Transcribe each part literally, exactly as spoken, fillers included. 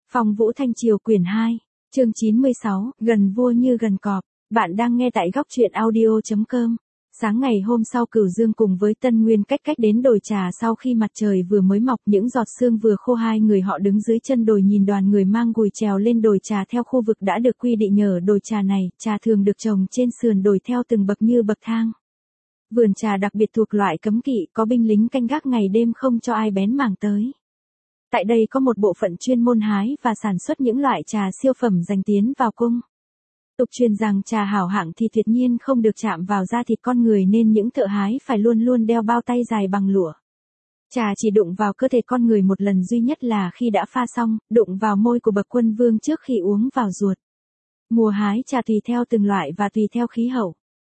Phong Vũ Thanh Triều quyển hai, chương chín mươi sáu, gần vua như gần cọp. Bạn đang nghe tại góc truyện audio chấm com. Sáng ngày hôm sau Cửu Dương cùng với Tân Nguyên cách cách đến đồi trà sau khi mặt trời vừa mới mọc, những giọt sương vừa khô, hai người họ đứng dưới chân đồi nhìn đoàn người mang gùi trèo lên đồi trà theo khu vực đã được quy định. Nhờ đồi trà này, trà thường được trồng trên sườn đồi theo từng bậc như bậc thang. Vườn trà đặc biệt thuộc loại cấm kỵ, có binh lính canh gác ngày đêm không cho ai bén mảng tới. Tại đây có một bộ phận chuyên môn hái và sản xuất những loại trà siêu phẩm dành tiến vào cung. Tục truyền rằng trà hảo hạng thì tuyệt nhiên không được chạm vào da thịt con người, nên những thợ hái phải luôn luôn đeo bao tay dài bằng lụa. Trà chỉ đụng vào cơ thể con người một lần duy nhất là khi đã pha xong, đụng vào môi của bậc quân vương trước khi uống vào ruột. Mùa hái trà tùy theo từng loại và tùy theo khí hậu.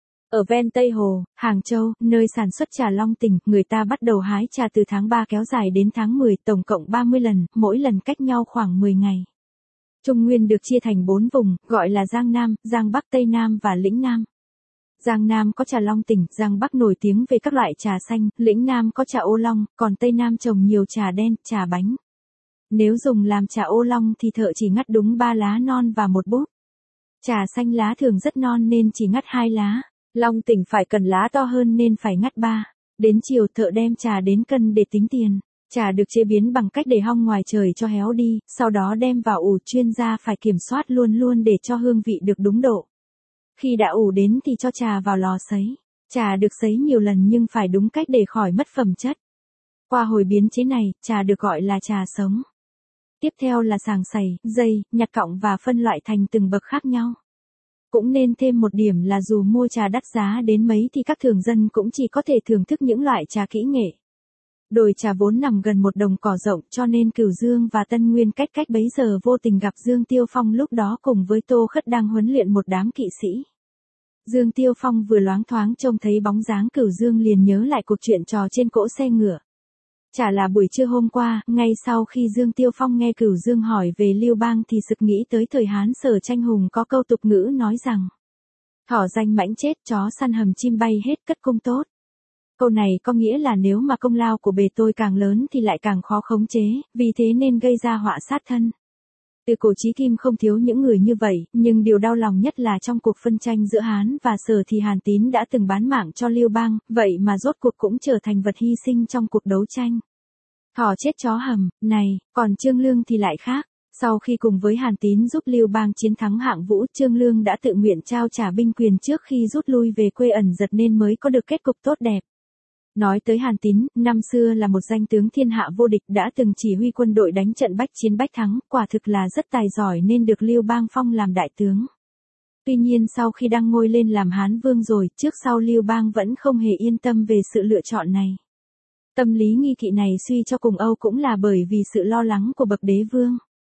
Ở ven Tây Hồ, Hàng Châu, nơi sản xuất trà Long Tỉnh, người ta bắt đầu hái trà từ tháng ba kéo dài đến tháng mười, tổng cộng ba mươi lần, mỗi lần cách nhau khoảng mười ngày. Trung Nguyên được chia thành bốn vùng, gọi là Giang Nam, Giang Bắc, Tây Nam và Lĩnh Nam. Giang Nam có trà Long Tỉnh, Giang Bắc nổi tiếng về các loại trà xanh, Lĩnh Nam có trà ô long, còn Tây Nam trồng nhiều trà đen, trà bánh. Nếu dùng làm trà ô long thì thợ chỉ ngắt đúng ba lá non và một bút. Trà xanh lá thường rất non nên chỉ ngắt hai lá. Long Tỉnh phải cần lá to hơn nên phải ngắt ba. Đến chiều thợ đem trà đến cân để tính tiền. Trà được chế biến bằng cách để hong ngoài trời cho héo đi, sau đó đem vào ủ. Chuyên gia phải kiểm soát luôn luôn để cho hương vị được đúng độ. Khi đã ủ đến thì cho trà vào lò sấy. Trà được sấy nhiều lần nhưng phải đúng cách để khỏi mất phẩm chất. Qua hồi biến chế này, trà được gọi là trà sống. Tiếp theo là sàng sẩy, dây, nhặt cọng và phân loại thành từng bậc khác nhau. Cũng nên thêm một điểm là dù mua trà đắt giá đến mấy thì các thường dân cũng chỉ có thể thưởng thức những loại trà kỹ nghệ. Đồi trà vốn nằm gần một đồng cỏ rộng, cho nên Cửu Dương và Tân Nguyên cách cách bấy giờ vô tình gặp Dương Tiêu Phong lúc đó cùng với Tô Khất đang huấn luyện một đám kỵ sĩ. Dương Tiêu Phong vừa loáng thoáng trông thấy bóng dáng Cửu Dương liền nhớ lại cuộc chuyện trò trên cỗ xe ngựa. Chả là buổi trưa hôm qua, ngay sau khi Dương Tiêu Phong nghe Cửu Dương hỏi về Lưu Bang thì sực nghĩ tới thời Hán Sở Tranh Hùng có câu tục ngữ nói rằng: thỏ danh mãnh chết, chó săn hầm chim bay hết, cất công tốt. Câu này có nghĩa là nếu mà công lao của bề tôi càng lớn thì lại càng khó khống chế, vì thế nên gây ra họa sát thân. Từ cổ chí kim không thiếu những người như vậy, nhưng điều đau lòng nhất là trong cuộc phân tranh giữa Hán và Sở thì Hàn Tín đã từng bán mạng cho Lưu Bang, vậy mà rốt cuộc cũng trở thành vật hy sinh trong cuộc đấu tranh. Thỏ chết chó hầm, này, còn Trương Lương thì lại khác. Sau khi cùng với Hàn Tín giúp Lưu Bang chiến thắng Hạng Vũ, Trương Lương đã tự nguyện trao trả binh quyền trước khi rút lui về quê ẩn giật nên mới có được kết cục tốt đẹp. Nói tới Hàn Tín, năm xưa là một danh tướng thiên hạ vô địch, đã từng chỉ huy quân đội đánh trận bách chiến bách thắng, quả thực là rất tài giỏi nên được Lưu Bang phong làm đại tướng. Tuy nhiên sau khi đăng ngôi lên làm Hán Vương rồi, trước sau Lưu Bang vẫn không hề yên tâm về sự lựa chọn này. Tâm lý nghi kỵ này suy cho cùng Âu cũng là bởi vì sự lo lắng của bậc đế vương.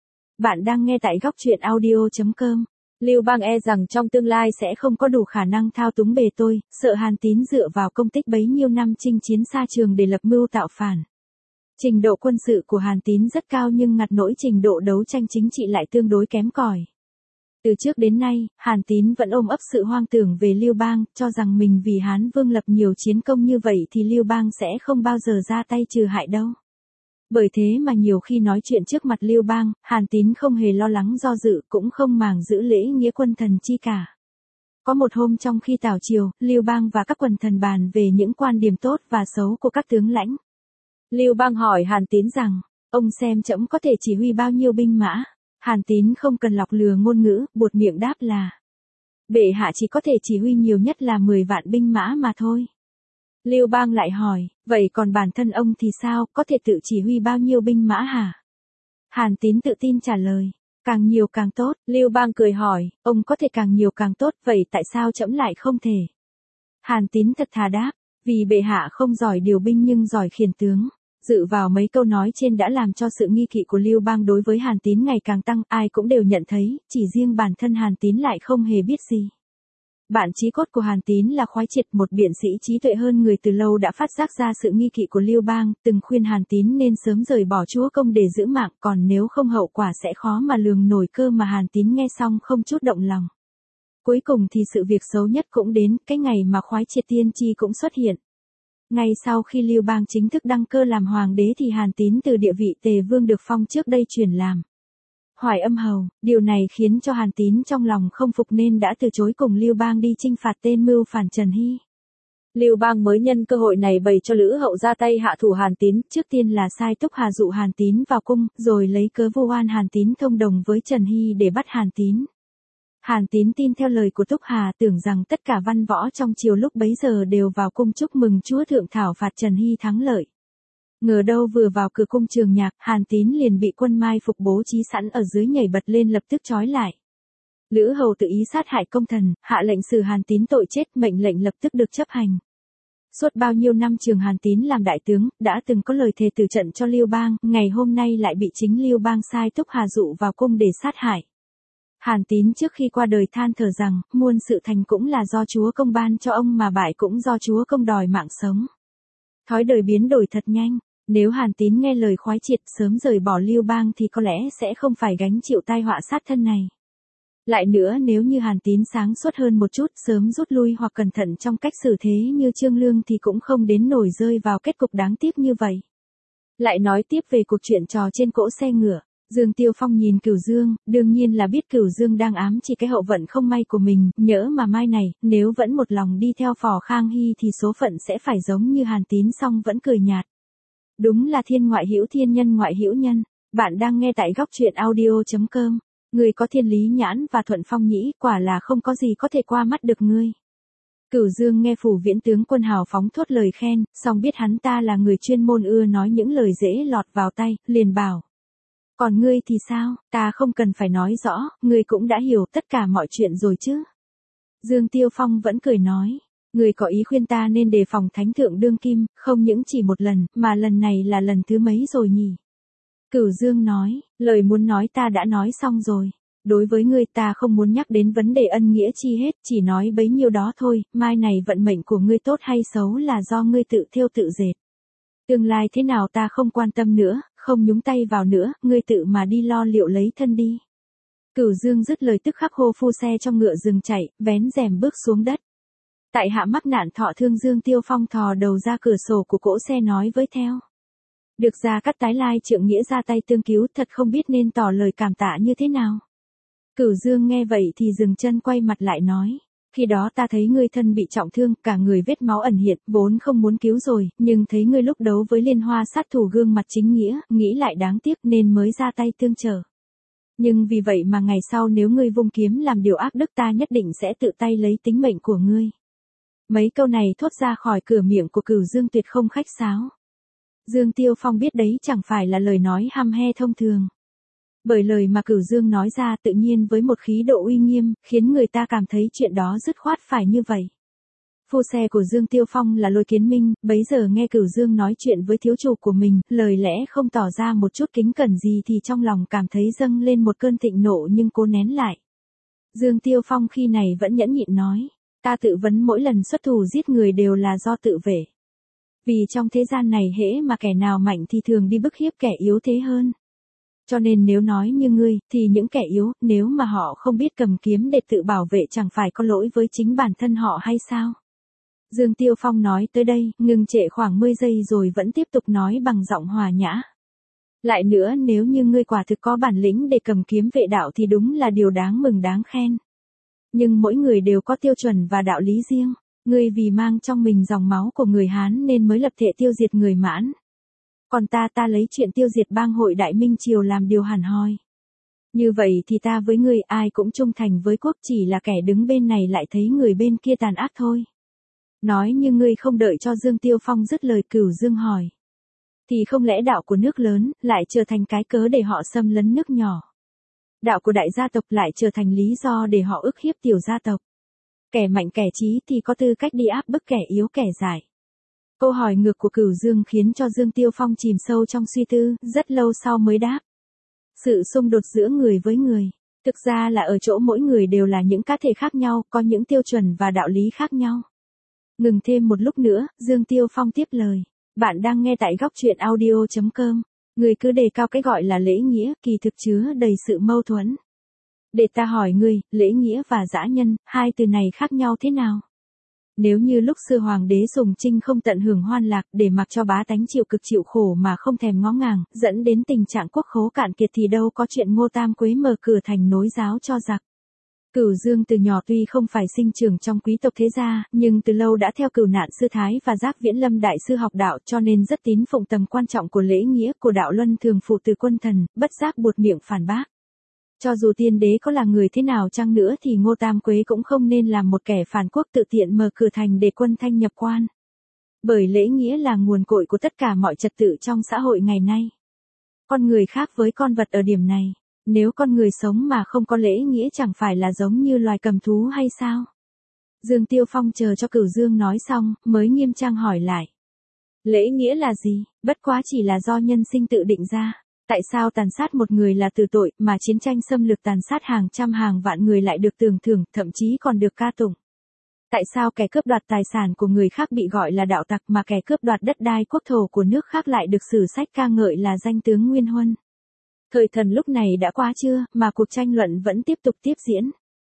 Bạn đang nghe tại góc truyện audio chấm com. Lưu Bang e rằng trong tương lai sẽ không có đủ khả năng thao túng bề tôi, sợ Hàn Tín dựa vào công tích bấy nhiêu năm chinh chiến xa trường để lập mưu tạo phản. Trình độ quân sự của Hàn Tín rất cao nhưng ngặt nỗi trình độ đấu tranh chính trị lại tương đối kém cỏi. Từ trước đến nay, Hàn Tín vẫn ôm ấp sự hoang tưởng về Lưu Bang, cho rằng mình vì Hán Vương lập nhiều chiến công như vậy thì Lưu Bang sẽ không bao giờ ra tay trừ hại đâu. Bởi thế mà nhiều khi nói chuyện trước mặt Lưu Bang, Hàn Tín không hề lo lắng do dự, cũng không màng giữ lễ nghĩa quân thần chi cả. Có một hôm trong khi tảo triều, Lưu Bang và các quần thần bàn về những quan điểm tốt và xấu của các tướng lãnh. Lưu Bang hỏi Hàn Tín rằng: ông xem trẫm có thể chỉ huy bao nhiêu binh mã? Hàn Tín không cần lọc lừa ngôn ngữ, buột miệng đáp là: bệ hạ chỉ có thể chỉ huy nhiều nhất là mười vạn binh mã mà thôi. Lưu Bang lại hỏi: vậy còn bản thân ông thì sao, có thể tự chỉ huy bao nhiêu binh mã hả? Hàn Tín tự tin trả lời: càng nhiều càng tốt. Lưu Bang cười hỏi: ông có thể càng nhiều càng tốt, vậy tại sao trẫm lại không thể? Hàn Tín thật thà đáp: vì bệ hạ không giỏi điều binh nhưng giỏi khiển tướng. Dự vào mấy câu nói trên đã làm cho sự nghi kỵ của Lưu Bang đối với Hàn Tín ngày càng tăng, ai cũng đều nhận thấy, chỉ riêng bản thân Hàn Tín lại không hề biết gì. Bản chí cốt của Hàn Tín là khoái triệt, một biện sĩ trí tuệ hơn người từ lâu đã phát giác ra sự nghi kỵ của Lưu Bang, từng khuyên Hàn Tín nên sớm rời bỏ chúa công để giữ mạng, còn nếu không hậu quả sẽ khó mà lường nổi. Cơ mà Hàn Tín nghe xong không chút động lòng. Cuối cùng thì sự việc xấu nhất cũng đến, cái ngày mà khoái triệt tiên tri cũng xuất hiện. Ngay sau khi Lưu Bang chính thức đăng cơ làm hoàng đế thì Hàn Tín từ địa vị Tề Vương được phong trước đây chuyển làm Hoài Âm Hầu, điều này khiến cho Hàn Tín trong lòng không phục nên đã từ chối cùng Lưu Bang đi chinh phạt tên mưu phản Trần Hy. Lưu Bang mới nhân cơ hội này bày cho Lữ Hậu ra tay hạ thủ Hàn Tín, trước tiên là sai Túc Hà dụ Hàn Tín vào cung, rồi lấy cớ vu oan Hàn Tín thông đồng với Trần Hy để bắt Hàn Tín. Hàn Tín tin theo lời của Túc Hà, tưởng rằng tất cả văn võ trong triều lúc bấy giờ đều vào cung chúc mừng chúa thượng thảo phạt Trần Hy thắng lợi. Ngờ đâu vừa vào cửa cung Trường Nhạc, Hàn Tín liền bị quân mai phục bố trí sẵn ở dưới nhảy bật lên lập tức trói lại. Lữ Hầu tự ý sát hại công thần, hạ lệnh xử Hàn Tín tội chết, mệnh lệnh lập tức được chấp hành. Suốt bao nhiêu năm Trường Hàn Tín làm đại tướng, đã từng có lời thề từ trận cho Lưu Bang, ngày hôm nay lại bị chính Lưu Bang sai Túc Hà dụ vào cung để sát hại. Hàn Tín trước khi qua đời than thở rằng, muôn sự thành cũng là do Chúa công ban cho ông mà bại cũng do Chúa công đòi mạng sống. Thói đời biến đổi thật nhanh, nếu Hàn Tín nghe lời khoái triệt sớm rời bỏ Lưu Bang thì có lẽ sẽ không phải gánh chịu tai họa sát thân này. Lại nữa nếu như Hàn Tín sáng suốt hơn một chút, sớm rút lui hoặc cẩn thận trong cách xử thế như Trương Lương thì cũng không đến nổi rơi vào kết cục đáng tiếc như vậy. Lại nói tiếp về cuộc chuyện trò trên cỗ xe ngựa. Dương Tiêu Phong nhìn Cửu Dương, đương nhiên là biết Cửu Dương đang ám chỉ cái hậu vận không may của mình, nhỡ mà mai này, nếu vẫn một lòng đi theo Phò Khang Hy thì số phận sẽ phải giống như Hàn Tín, song vẫn cười nhạt. Đúng là thiên ngoại hữu thiên, nhân ngoại hữu nhân. Bạn đang nghe tại góc truyện audio chấm com. Người có thiên lý nhãn và thuận phong nhĩ, quả là không có gì có thể qua mắt được ngươi. Cửu Dương nghe Phủ Viễn tướng quân hào phóng thốt lời khen, song biết hắn ta là người chuyên môn ưa nói những lời dễ lọt vào tay, liền bảo. Còn ngươi thì sao, ta không cần phải nói rõ, ngươi cũng đã hiểu tất cả mọi chuyện rồi chứ. Dương Tiêu Phong vẫn cười nói, ngươi có ý khuyên ta nên đề phòng thánh thượng đương kim, không những chỉ một lần, mà lần này là lần thứ mấy rồi nhỉ? Cửu Dương nói, lời muốn nói ta đã nói xong rồi. Đối với ngươi ta không muốn nhắc đến vấn đề ân nghĩa chi hết, chỉ nói bấy nhiêu đó thôi, mai này vận mệnh của ngươi tốt hay xấu là do ngươi tự thêu tự dệt. Tương lai thế nào ta không quan tâm nữa, không nhúng tay vào nữa, ngươi tự mà đi lo liệu lấy thân đi. Cửu Dương dứt lời tức khắc hô phu xe trong ngựa dừng chạy, vén rèm bước xuống đất. Tại hạ mắc nạn thọ thương, Dương Tiêu Phong thò đầu ra cửa sổ của cỗ xe nói với theo. Được Gia Cát tái lai trượng nghĩa ra tay tương cứu, thật không biết nên tỏ lời cảm tạ như thế nào. Cửu Dương nghe vậy thì dừng chân quay mặt lại nói. Khi đó ta thấy ngươi thân bị trọng thương, cả người vết máu ẩn hiện, vốn không muốn cứu rồi, nhưng thấy ngươi lúc đấu với liên hoa sát thủ gương mặt chính nghĩa, nghĩ lại đáng tiếc nên mới ra tay tương trợ. Nhưng vì vậy mà ngày sau nếu ngươi vung kiếm làm điều ác đức ta nhất định sẽ tự tay lấy tính mệnh của ngươi. Mấy câu này thốt ra khỏi cửa miệng của Cửu Dương tuyệt không khách sáo. Dương Tiêu Phong biết đấy chẳng phải là lời nói hăm he thông thường. Bởi lời mà Cửu Dương nói ra tự nhiên với một khí độ uy nghiêm, khiến người ta cảm thấy chuyện đó dứt khoát phải như vậy. Phu xe của Dương Tiêu Phong là Lôi Kiến Minh, bấy giờ nghe Cửu Dương nói chuyện với thiếu chủ của mình, lời lẽ không tỏ ra một chút kính cẩn gì thì trong lòng cảm thấy dâng lên một cơn thịnh nộ nhưng cố nén lại. Dương Tiêu Phong khi này vẫn nhẫn nhịn nói, ta tự vấn mỗi lần xuất thủ giết người đều là do tự vệ. Vì trong thế gian này hễ mà kẻ nào mạnh thì thường đi bức hiếp kẻ yếu thế hơn. Cho nên nếu nói như ngươi, thì những kẻ yếu, nếu mà họ không biết cầm kiếm để tự bảo vệ chẳng phải có lỗi với chính bản thân họ hay sao? Dương Tiêu Phong nói tới đây, ngừng trệ khoảng mười giây rồi vẫn tiếp tục nói bằng giọng hòa nhã. Lại nữa nếu như ngươi quả thực có bản lĩnh để cầm kiếm vệ đạo thì đúng là điều đáng mừng đáng khen. Nhưng mỗi người đều có tiêu chuẩn và đạo lý riêng. Ngươi vì mang trong mình dòng máu của người Hán nên mới lập thệ tiêu diệt người Mãn. Còn ta ta lấy chuyện tiêu diệt bang hội Đại Minh Triều làm điều hẳn hoi. Như vậy thì ta với ngươi ai cũng trung thành với quốc, chỉ là kẻ đứng bên này lại thấy người bên kia tàn ác thôi. Nói như ngươi không đợi cho Dương Tiêu Phong dứt lời, Cửu Dương hỏi. Thì không lẽ đạo của nước lớn lại trở thành cái cớ để họ xâm lấn nước nhỏ? Đạo của đại gia tộc lại trở thành lý do để họ ức hiếp tiểu gia tộc. Kẻ mạnh kẻ trí thì có tư cách đi áp bức kẻ yếu kẻ dại. Câu hỏi ngược của Cửu Dương khiến cho Dương Tiêu Phong chìm sâu trong suy tư, rất lâu sau mới đáp. Sự xung đột giữa người với người, thực ra là ở chỗ mỗi người đều là những cá thể khác nhau, có những tiêu chuẩn và đạo lý khác nhau. Ngừng thêm một lúc nữa, Dương Tiêu Phong tiếp lời. Bạn đang nghe tại góc truyện audio chấm com. Người cứ đề cao cái gọi là lễ nghĩa, kỳ thực chứa đầy sự mâu thuẫn. Để ta hỏi ngươi, lễ nghĩa và dã nhân, hai từ này khác nhau thế nào? Nếu như lúc xưa hoàng đế Sùng Trinh không tận hưởng hoan lạc để mặc cho bá tánh chịu cực chịu khổ mà không thèm ngó ngàng, dẫn đến tình trạng quốc khố cạn kiệt thì đâu có chuyện Ngô Tam Quế mở cửa thành nối giáo cho giặc. Cửu Dương từ nhỏ tuy không phải sinh trưởng trong quý tộc thế gia, nhưng từ lâu đã theo Cửu Nạn sư thái và Giác Viễn Lâm đại sư học đạo, cho nên rất tín phụng tầm quan trọng của lễ nghĩa của đạo luân thường phụ từ quân thần, bất giác buột miệng phản bác. Cho dù tiên đế có là người thế nào chăng nữa thì Ngô Tam Quế cũng không nên làm một kẻ phản quốc tự tiện mở cửa thành để quân thanh nhập quan. Bởi lễ nghĩa là nguồn cội của tất cả mọi trật tự trong xã hội ngày nay. Con người khác với con vật ở điểm này. Nếu con người sống mà không có lễ nghĩa chẳng phải là giống như loài cầm thú hay sao? Dương Tiêu Phong chờ cho Cửu Dương nói xong, mới nghiêm trang hỏi lại. Lễ nghĩa là gì? Bất quá chỉ là do nhân sinh tự định ra. Tại sao tàn sát một người là từ tội, mà chiến tranh xâm lược tàn sát hàng trăm hàng vạn người lại được tưởng thưởng, thậm chí còn được ca tụng? Tại sao kẻ cướp đoạt tài sản của người khác bị gọi là đạo tặc mà kẻ cướp đoạt đất đai quốc thổ của nước khác lại được sử sách ca ngợi là danh tướng Nguyên Huân? Thời thần lúc này đã qua chưa, mà cuộc tranh luận vẫn tiếp tục tiếp diễn.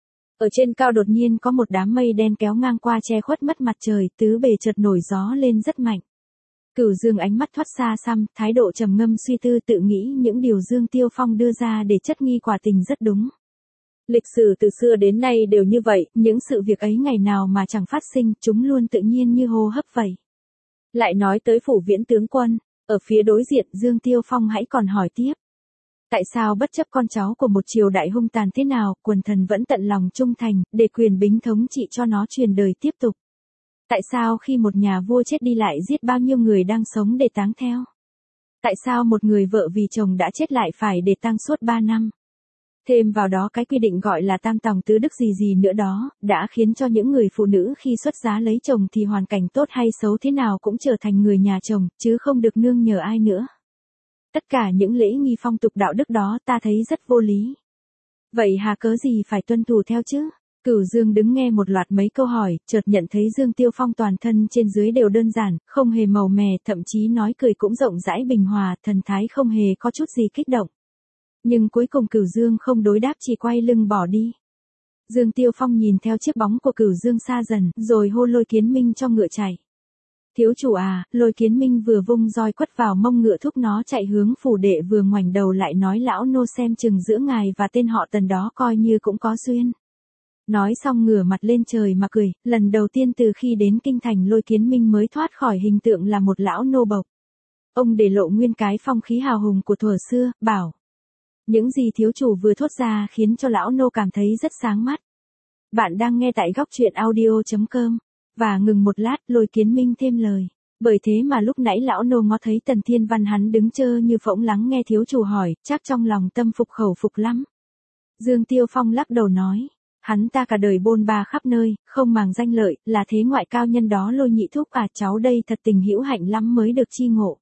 Ở trên cao đột nhiên có một đám mây đen kéo ngang qua che khuất mất mặt trời, tứ bề chợt nổi gió lên rất mạnh. Cửu Dương ánh mắt thoát xa xăm, thái độ trầm ngâm suy tư tự nghĩ những điều Dương Tiêu Phong đưa ra để chất nghi quả tình rất đúng. Lịch sử từ xưa đến nay đều như vậy, những sự việc ấy ngày nào mà chẳng phát sinh, chúng luôn tự nhiên như hô hấp vậy. Lại nói tới phủ Viễn tướng quân, ở phía đối diện Dương Tiêu Phong hãy còn hỏi tiếp. Tại sao bất chấp con cháu của một triều đại hung tàn thế nào, quần thần vẫn tận lòng trung thành, để quyền bính thống trị cho nó truyền đời tiếp tục? Tại sao khi một nhà vua chết đi lại giết bao nhiêu người đang sống để táng theo? Tại sao một người vợ vì chồng đã chết lại phải để tang suốt ba năm? Thêm vào đó cái quy định gọi là tam tòng tứ đức gì gì nữa đó, đã khiến cho những người phụ nữ khi xuất giá lấy chồng thì hoàn cảnh tốt hay xấu thế nào cũng trở thành người nhà chồng, chứ không được nương nhờ ai nữa. Tất cả những lễ nghi phong tục đạo đức đó ta thấy rất vô lý. Vậy hà cớ gì phải tuân thủ theo chứ? Cửu Dương đứng nghe một loạt mấy câu hỏi, chợt nhận thấy Dương Tiêu Phong toàn thân trên dưới đều đơn giản, không hề màu mè, thậm chí nói cười cũng rộng rãi bình hòa, thần thái không hề có chút gì kích động. Nhưng cuối cùng Cửu Dương không đối đáp chỉ quay lưng bỏ đi. Dương Tiêu Phong nhìn theo chiếc bóng của Cửu Dương xa dần, rồi hô Lôi Kiến Minh cho ngựa chạy. Thiếu chủ à, Lôi Kiến Minh vừa vung roi quất vào mông ngựa thúc nó chạy hướng phủ đệ, vừa ngoảnh đầu lại nói lão nô xem chừng giữa ngài và tên họ Tần đó coi như cũng có duyên. Nói xong ngửa mặt lên trời mà cười, lần đầu tiên từ khi đến kinh thành Lôi Kiến Minh mới thoát khỏi hình tượng là một lão nô bộc. Ông để lộ nguyên cái phong khí hào hùng của thuở xưa, bảo. Những gì thiếu chủ vừa thốt ra khiến cho lão nô cảm thấy rất sáng mắt. Bạn đang nghe tại góc truyện audio chấm com. Và ngừng một lát, Lôi Kiến Minh thêm lời. Bởi thế mà lúc nãy lão nô ngó thấy Tần Thiên Văn hắn đứng chơ như phỗng lắng nghe thiếu chủ hỏi, chắc trong lòng tâm phục khẩu phục lắm. Dương Tiêu Phong lắc đầu nói. Hắn ta cả đời bôn ba khắp nơi, không màng danh lợi, là thế ngoại cao nhân đó Lôi nhị thúc à, cháu đây thật tình hữu hạnh lắm mới được chi ngộ.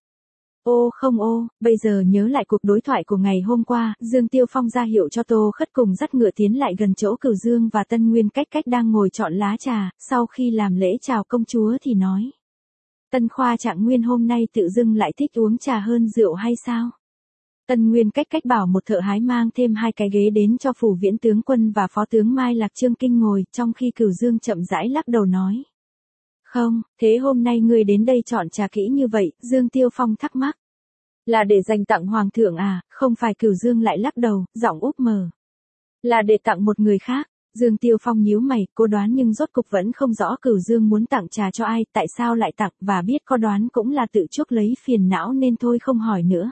Ô không ô, bây giờ nhớ lại cuộc đối thoại của ngày hôm qua, Dương Tiêu Phong ra hiệu cho Tô Khất cùng dắt ngựa tiến lại gần chỗ Cửu Dương và Tân Nguyên cách cách đang ngồi chọn lá trà, sau khi làm lễ chào công chúa thì nói. Tân Khoa Trạng Nguyên hôm nay tự dưng lại thích uống trà hơn rượu hay sao? Tân Nguyên cách cách bảo một thợ hái mang thêm hai cái ghế đến cho phủ Viễn tướng quân và phó tướng Mai Lạc Trương Kinh ngồi, trong khi Cửu Dương chậm rãi lắc đầu nói. Không, thế hôm nay ngươi đến đây chọn trà kỹ như vậy, Dương Tiêu Phong thắc mắc. Là để dành tặng hoàng thượng à, không phải. Cửu Dương lại lắc đầu, giọng úp mờ. Là để tặng một người khác. Dương Tiêu Phong nhíu mày, cố đoán nhưng rốt cục vẫn không rõ Cửu Dương muốn tặng trà cho ai, tại sao lại tặng, và biết có đoán cũng là tự chuốc lấy phiền não nên thôi không hỏi nữa.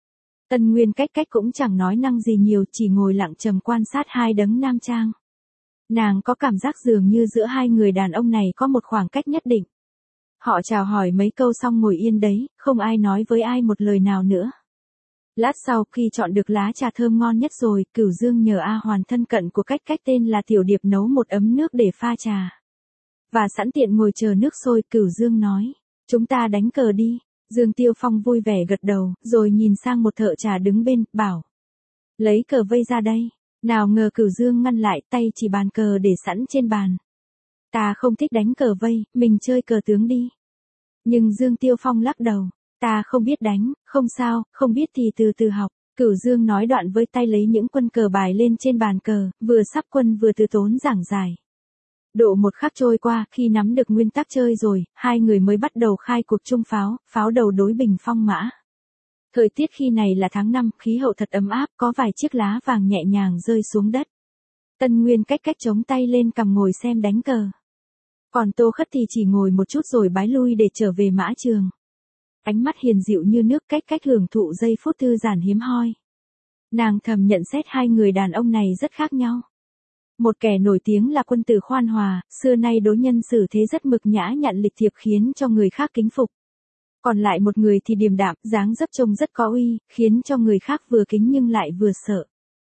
Tân Nguyên cách cách cũng chẳng nói năng gì nhiều, chỉ ngồi lặng trầm quan sát hai đấng nam trang. Nàng có cảm giác dường như giữa hai người đàn ông này có một khoảng cách nhất định. Họ chào hỏi mấy câu xong ngồi yên đấy, không ai nói với ai một lời nào nữa. Lát sau khi chọn được lá trà thơm ngon nhất rồi, Cửu Dương nhờ A Hoàn thân cận của cách cách tên là Tiểu Điệp nấu một ấm nước để pha trà. Và sẵn tiện ngồi chờ nước sôi, Cửu Dương nói, chúng ta đánh cờ đi. Dương Tiêu Phong vui vẻ gật đầu, rồi nhìn sang một thợ trà đứng bên, bảo. Lấy cờ vây ra đây. Nào ngờ Cửu Dương ngăn lại, tay chỉ bàn cờ để sẵn trên bàn. Ta không thích đánh cờ vây, mình chơi cờ tướng đi. Nhưng Dương Tiêu Phong lắc đầu. Ta không biết đánh, không sao, không biết thì từ từ học. Cửu Dương nói đoạn với tay lấy những quân cờ bài lên trên bàn cờ, vừa sắp quân vừa từ tốn giảng giải. Độ một khắc trôi qua, khi nắm được nguyên tắc chơi rồi, hai người mới bắt đầu khai cuộc chung pháo, pháo đầu đối bình phong mã. Thời tiết khi này là tháng năm, khí hậu thật ấm áp, có vài chiếc lá vàng nhẹ nhàng rơi xuống đất. Tân Nguyên cách cách chống tay lên cầm ngồi xem đánh cờ. Còn Tô Khất thì chỉ ngồi một chút rồi bái lui để trở về mã trường. Ánh mắt hiền dịu như nước, cách cách hưởng thụ giây phút thư giãn hiếm hoi. Nàng thầm nhận xét hai người đàn ông này rất khác nhau. Một kẻ nổi tiếng là quân tử khoan hòa, xưa nay đối nhân xử thế rất mực nhã nhặn lịch thiệp khiến cho người khác kính phục. Còn lại một người thì điềm đạm, dáng dấp trông rất có uy, khiến cho người khác vừa kính nhưng lại vừa sợ.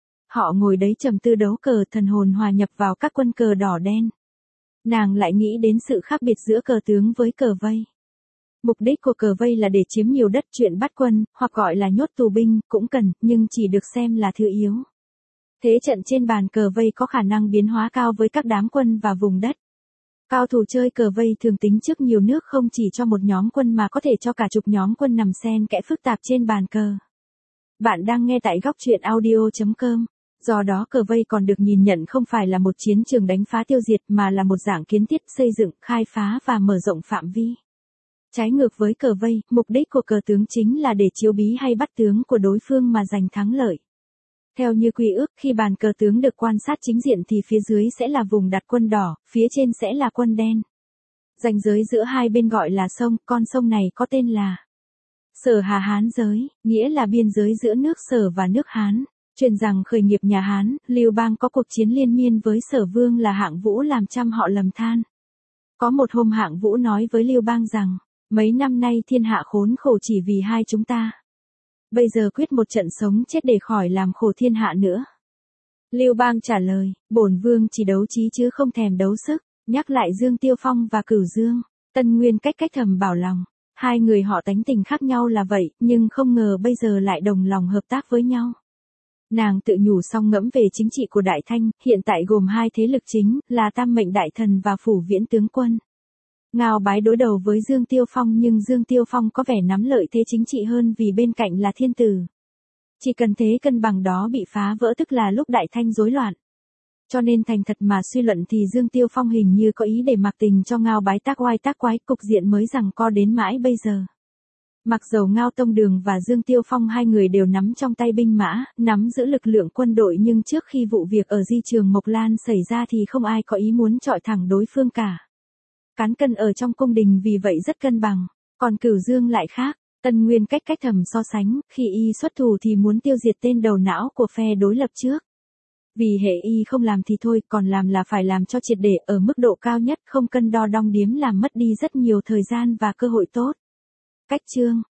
Họ ngồi đấy trầm tư đấu cờ, thần hồn hòa nhập vào các quân cờ đỏ đen. Nàng lại nghĩ đến sự khác biệt giữa cờ tướng với cờ vây. Mục đích của cờ vây là để chiếm nhiều đất, chuyện bắt quân, hoặc gọi là nhốt tù binh, cũng cần, nhưng chỉ được xem là thứ yếu. Thế trận trên bàn cờ vây có khả năng biến hóa cao với các đám quân và vùng đất. Cao thủ chơi cờ vây thường tính trước nhiều nước, không chỉ cho một nhóm quân mà có thể cho cả chục nhóm quân nằm xen kẽ phức tạp trên bàn cờ. Bạn đang nghe tại góc truyện audio chấm com. Do đó cờ vây còn được nhìn nhận không phải là một chiến trường đánh phá tiêu diệt mà là một dạng kiến thiết, xây dựng, khai phá và mở rộng phạm vi. Trái ngược với cờ vây, mục đích của cờ tướng chính là để chiếu bí hay bắt tướng của đối phương mà giành thắng lợi. Theo như quy ước, khi bàn cờ tướng được quan sát chính diện thì phía dưới sẽ là vùng đặt quân đỏ, phía trên sẽ là quân đen. Ranh giới giữa hai bên gọi là sông, con sông này có tên là Sở Hà Hán giới, nghĩa là biên giới giữa nước Sở và nước Hán. Truyền rằng khởi nghiệp nhà Hán, Lưu Bang có cuộc chiến liên miên với Sở Vương là Hạng Vũ làm trăm họ lầm than. Có một hôm Hạng Vũ nói với Lưu Bang rằng, mấy năm nay thiên hạ khốn khổ chỉ vì hai chúng ta. Bây giờ quyết một trận sống chết để khỏi làm khổ thiên hạ nữa. Lưu Bang trả lời, bổn vương chỉ đấu trí chứ không thèm đấu sức, nhắc lại Dương Tiêu Phong và Cửu Dương. Tân Nguyên cách cách thầm bảo lòng, hai người họ tánh tình khác nhau là vậy, nhưng không ngờ bây giờ lại đồng lòng hợp tác với nhau. Nàng tự nhủ xong ngẫm về chính trị của Đại Thanh, hiện tại gồm hai thế lực chính, là Tam Mệnh Đại Thần và Phủ Viễn Tướng Quân. Ngao Bái đối đầu với Dương Tiêu Phong nhưng Dương Tiêu Phong có vẻ nắm lợi thế chính trị hơn vì bên cạnh là Thiên Tử. Chỉ cần thế cân bằng đó bị phá vỡ tức là lúc Đại Thanh rối loạn. Cho nên thành thật mà suy luận thì Dương Tiêu Phong hình như có ý để mặc tình cho Ngao Bái tác oai tác quái, cục diện mới rằng co đến mãi bây giờ. Mặc dầu Ngao Tông Đường và Dương Tiêu Phong hai người đều nắm trong tay binh mã, nắm giữ lực lượng quân đội nhưng trước khi vụ việc ở di trường Mộc Lan xảy ra thì không ai có ý muốn chọi thẳng đối phương cả. Cán cân ở trong cung đình vì vậy rất cân bằng, còn Cửu Dương lại khác. Tân Nguyên cách cách thầm so sánh, khi y xuất thủ thì muốn tiêu diệt tên đầu não của phe đối lập trước. Vì hệ y không làm thì thôi, còn làm là phải làm cho triệt để ở mức độ cao nhất, không cân đo đong điếm làm mất đi rất nhiều thời gian và cơ hội tốt. Cách chương